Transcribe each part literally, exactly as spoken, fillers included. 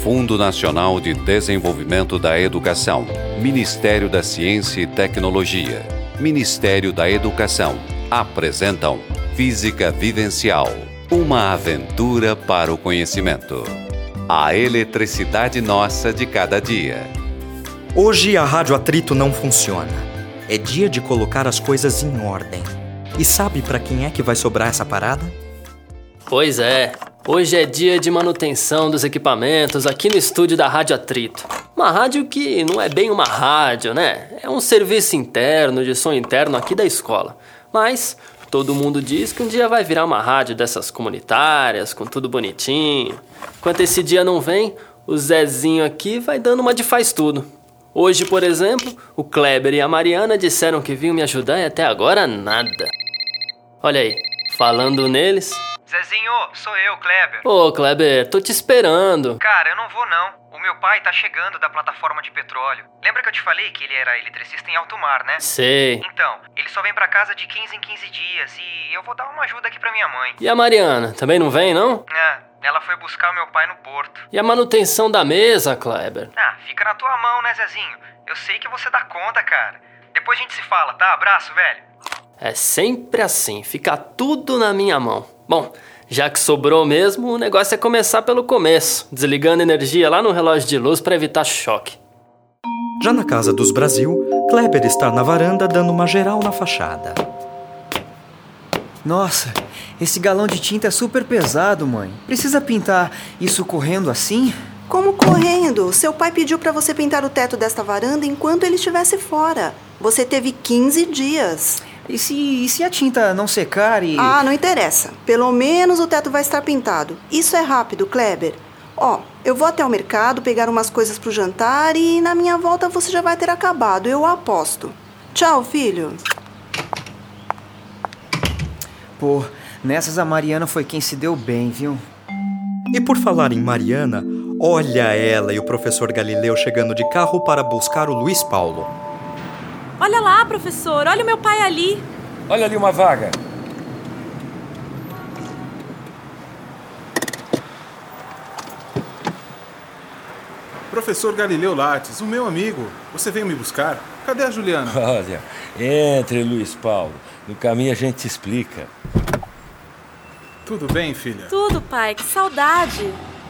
Fundo Nacional de Desenvolvimento da Educação, Ministério da Ciência e Tecnologia, Ministério da Educação apresentam Física Vivencial, uma aventura para o conhecimento. A eletricidade nossa de cada dia. Hoje a rádio atrito não funciona. É dia de colocar as coisas em ordem. E sabe para quem é que vai sobrar essa parada? Pois é, hoje é dia de manutenção dos equipamentos aqui no estúdio da Rádio Atrito. Uma rádio que não é bem uma rádio, né? É um serviço interno, de som interno aqui da escola. Mas todo mundo diz que um dia vai virar uma rádio dessas comunitárias, com tudo bonitinho. Enquanto esse dia não vem, o Zezinho aqui vai dando uma de faz tudo. Hoje, por exemplo, o Kleber e a Mariana disseram que vinham me ajudar e até agora nada. Olha aí, falando neles... Zezinho, sou eu, Kleber. Ô, Kleber, tô te esperando. Cara, eu não vou não. O meu pai tá chegando da plataforma de petróleo. Lembra que eu te falei que ele era eletricista em alto mar, né? Sei. Então, ele só vem pra casa de quinze em quinze dias e eu vou dar uma ajuda aqui pra minha mãe. E a Mariana, também não vem, não? É, ela foi buscar o meu pai no porto. E a manutenção da mesa, Kleber? Ah, fica na tua mão, né, Zezinho? Eu sei que você dá conta, cara. Depois a gente se fala, tá? Abraço, velho. É sempre assim, fica tudo na minha mão. Bom, já que sobrou mesmo, o negócio é começar pelo começo, desligando energia lá no relógio de luz para evitar choque. Já na casa dos Brasil, Kleber está na varanda dando uma geral na fachada. Nossa, esse galão de tinta é super pesado, mãe. Precisa pintar isso correndo assim? Como correndo? Seu pai pediu para você pintar o teto desta varanda enquanto ele estivesse fora. Você teve quinze dias. E se, e se a tinta não secar e... Ah, não interessa. Pelo menos o teto vai estar pintado. Isso é rápido, Kleber. Ó, eu vou até o mercado pegar umas coisas pro jantar e na minha volta você já vai ter acabado, eu aposto. Tchau, filho. Pô, nessas a Mariana foi quem se deu bem, viu? E por falar em Mariana, olha ela e o professor Galileu chegando de carro para buscar o Luiz Paulo. Olha lá, professor, olha o meu pai ali. Olha ali uma vaga. Professor Galileu Lattes, o meu amigo. Você veio me buscar? Cadê a Juliana? Olha, entre, Luiz Paulo. No caminho a gente te explica. Tudo bem, filha? Tudo, pai, que saudade.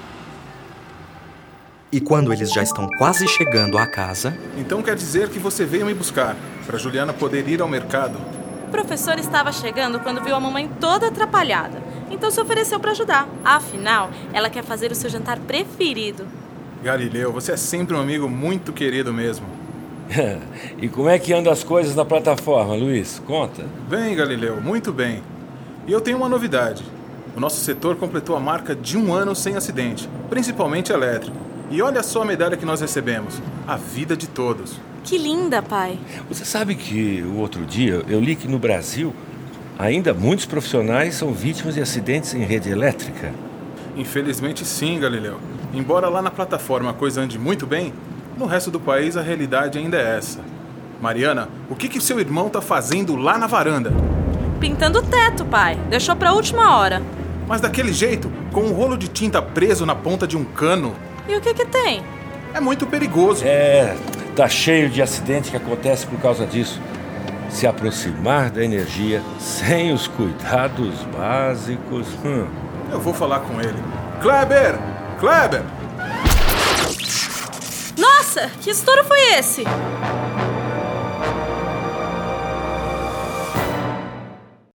E quando eles já estão quase chegando à casa... Então quer dizer que você veio me buscar, para Juliana poder ir ao mercado? O professor estava chegando quando viu a mamãe toda atrapalhada. Então se ofereceu para ajudar. Afinal, ela quer fazer o seu jantar preferido. Galileu, você é sempre um amigo muito querido mesmo. E como é que andam as coisas na plataforma, Luiz? Conta. Bem, Galileu, muito bem. E eu tenho uma novidade. O nosso setor completou a marca de um ano sem acidente, principalmente elétrico. E olha só a medalha que nós recebemos. A vida de todos. Que linda, pai. Você sabe que o outro dia eu li que no Brasil ainda muitos profissionais são vítimas de acidentes em rede elétrica? Infelizmente sim, Galileu. Embora lá na plataforma a coisa ande muito bem, no resto do país a realidade ainda é essa. Mariana, o que que seu irmão tá fazendo lá na varanda? Pintando o teto, pai. Deixou pra última hora. Mas daquele jeito, com um rolo de tinta preso na ponta de um cano... E o que que tem? É muito perigoso. É, tá cheio de acidente que acontece por causa disso. Se aproximar da energia sem os cuidados básicos... Hum. Eu vou falar com ele. Kleber! Kleber! Nossa, que estouro foi esse?